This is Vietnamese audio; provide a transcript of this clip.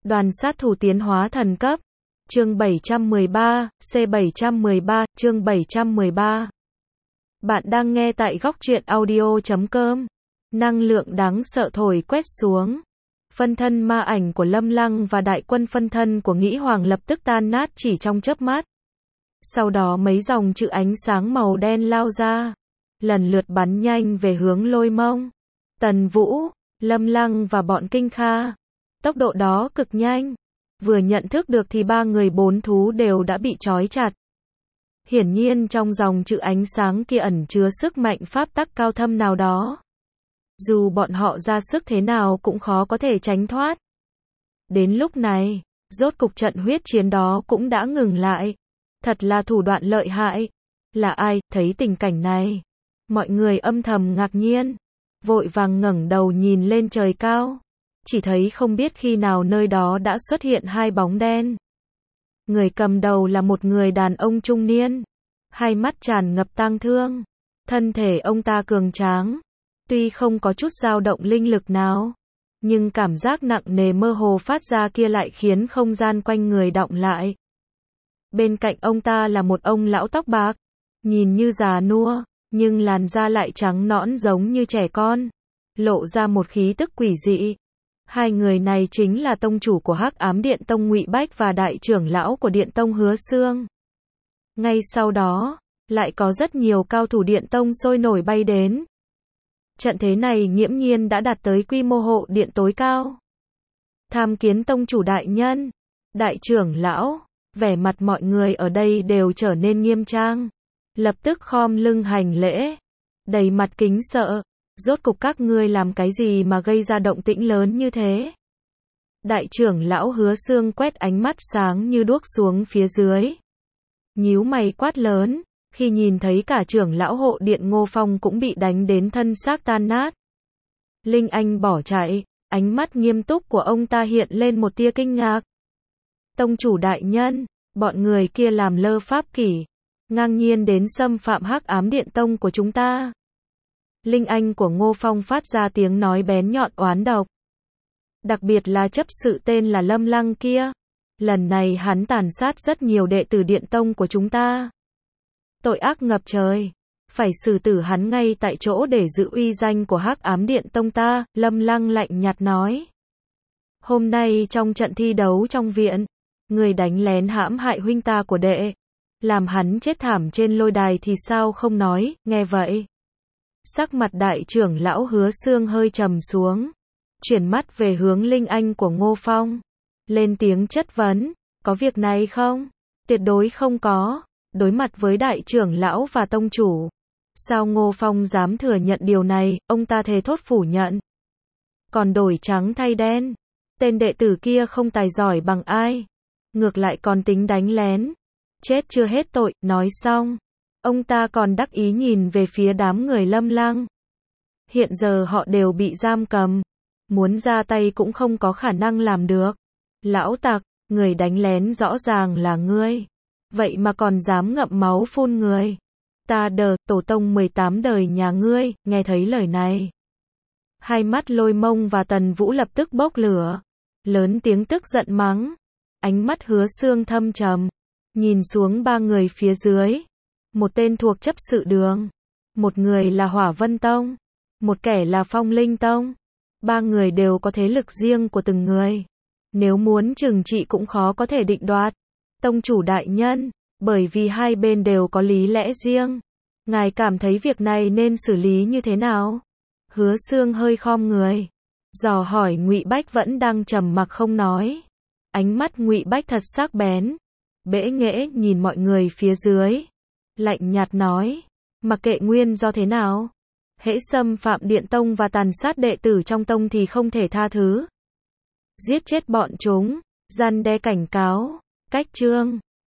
Đoàn sát thủ tiến hóa thần cấp. Chương 713, C713, chương 713. Bạn đang nghe tại góc truyện audio.com. Năng lượng đáng sợ thổi quét xuống. Phân thân ma ảnh của Lâm Lăng và đại quân phân thân của Nghĩ Hoàng lập tức tan nát chỉ trong chớp mắt. Sau đó mấy dòng chữ ánh sáng màu đen lao ra, lần lượt bắn nhanh về hướng Lôi Mông, Tần Vũ, Lâm Lăng và bọn Kinh Kha. Tốc độ đó cực nhanh. Vừa nhận thức được thì ba người bốn thú đều đã bị trói chặt. Hiển nhiên trong dòng chữ ánh sáng kia ẩn chứa sức mạnh pháp tắc cao thâm nào đó. Dù bọn họ ra sức thế nào cũng khó có thể tránh thoát. Đến lúc này, rốt cục trận huyết chiến đó cũng đã ngừng lại. Thật là thủ đoạn lợi hại. Là ai thấy tình cảnh này? Mọi người âm thầm ngạc nhiên, vội vàng ngẩng đầu nhìn lên trời cao. Chỉ thấy không biết khi nào nơi đó đã xuất hiện hai bóng đen. Người cầm đầu là một người đàn ông trung niên, hai mắt tràn ngập tang thương. Thân thể ông ta cường tráng, tuy không có chút dao động linh lực nào, nhưng cảm giác nặng nề mơ hồ phát ra kia lại khiến không gian quanh người đọng lại. Bên cạnh ông ta là một ông lão tóc bạc, nhìn như già nua, nhưng làn da lại trắng nõn giống như trẻ con, lộ ra một khí tức quỷ dị. Hai người này chính là tông chủ của Hắc Ám Điện Tông Ngụy Bách và đại trưởng lão của Điện Tông Hứa Xương. Ngay sau đó, lại có rất nhiều cao thủ Điện Tông sôi nổi bay đến. Trận thế này nghiễm nhiên đã đạt tới quy mô hộ điện tối cao. Tham kiến tông chủ đại nhân, đại trưởng lão, vẻ mặt mọi người ở đây đều trở nên nghiêm trang, lập tức khom lưng hành lễ, đầy mặt kính sợ. Rốt cục các ngươi làm cái gì mà gây ra động tĩnh lớn như thế? Đại trưởng lão Hứa Xương quét ánh mắt sáng như đuốc xuống phía dưới, nhíu mày quát lớn, khi nhìn thấy cả trưởng lão hộ điện Ngô Phong cũng bị đánh đến thân xác tan nát. Linh Anh bỏ chạy, ánh mắt nghiêm túc của ông ta hiện lên một tia kinh ngạc. Tông chủ đại nhân, bọn người kia làm lơ pháp kỷ, ngang nhiên đến xâm phạm Hắc Ám Điện Tông của chúng ta. Linh Anh của Ngô Phong phát ra tiếng nói bén nhọn oán độc. Đặc biệt là chấp sự tên là Lâm Lăng kia. Lần này hắn tàn sát rất nhiều đệ tử Điện Tông của chúng ta. Tội ác ngập trời. Phải xử tử hắn ngay tại chỗ để giữ uy danh của Hắc Ám Điện Tông ta, Lâm Lăng lạnh nhạt nói. Hôm nay trong trận thi đấu trong viện, người đánh lén hãm hại huynh ta của đệ, làm hắn chết thảm trên lôi đài thì sao không nói, nghe vậy. Sắc mặt đại trưởng lão Hứa Xương hơi trầm xuống, chuyển mắt về hướng Linh Anh của Ngô Phong, lên tiếng chất vấn, có việc này không? Tuyệt đối không có. Đối mặt với đại trưởng lão và tông chủ, sao Ngô Phong dám thừa nhận điều này, ông ta thề thốt phủ nhận. Còn đổi trắng thay đen, tên đệ tử kia không tài giỏi bằng ai, ngược lại còn tính đánh lén, chết chưa hết tội. Nói xong, ông ta còn đắc ý nhìn về phía đám người Lâm Lăng. Hiện giờ họ đều bị giam cầm, muốn ra tay cũng không có khả năng làm được. Lão tặc, người đánh lén rõ ràng là ngươi, vậy mà còn dám ngậm máu phun người. Ta tổ tông 18 đời nhà ngươi. Nghe thấy lời này, hai mắt Lôi Mông và Tần Vũ lập tức bốc lửa, lớn tiếng tức giận mắng. Ánh mắt Hứa Xương thâm trầm, nhìn xuống ba người phía dưới. Một tên thuộc chấp sự đường, một người là Hỏa Vân Tông, một kẻ là Phong Linh Tông. Ba người đều có thế lực riêng của từng người, nếu muốn trừng trị cũng khó có thể định đoạt. Tông chủ đại nhân, bởi vì hai bên đều có lý lẽ riêng, ngài cảm thấy việc này nên xử lý như thế nào? Hứa Xương hơi khom người, dò hỏi Ngụy Bách vẫn đang trầm mặc không nói. Ánh mắt Ngụy Bách thật sắc bén, bẽ nghễ nhìn mọi người phía dưới, lạnh nhạt nói, mặc kệ nguyên do thế nào, hễ xâm phạm Điện Tông và tàn sát đệ tử trong tông thì không thể tha thứ. Giết chết bọn chúng, răn đe cảnh cáo. Cách chương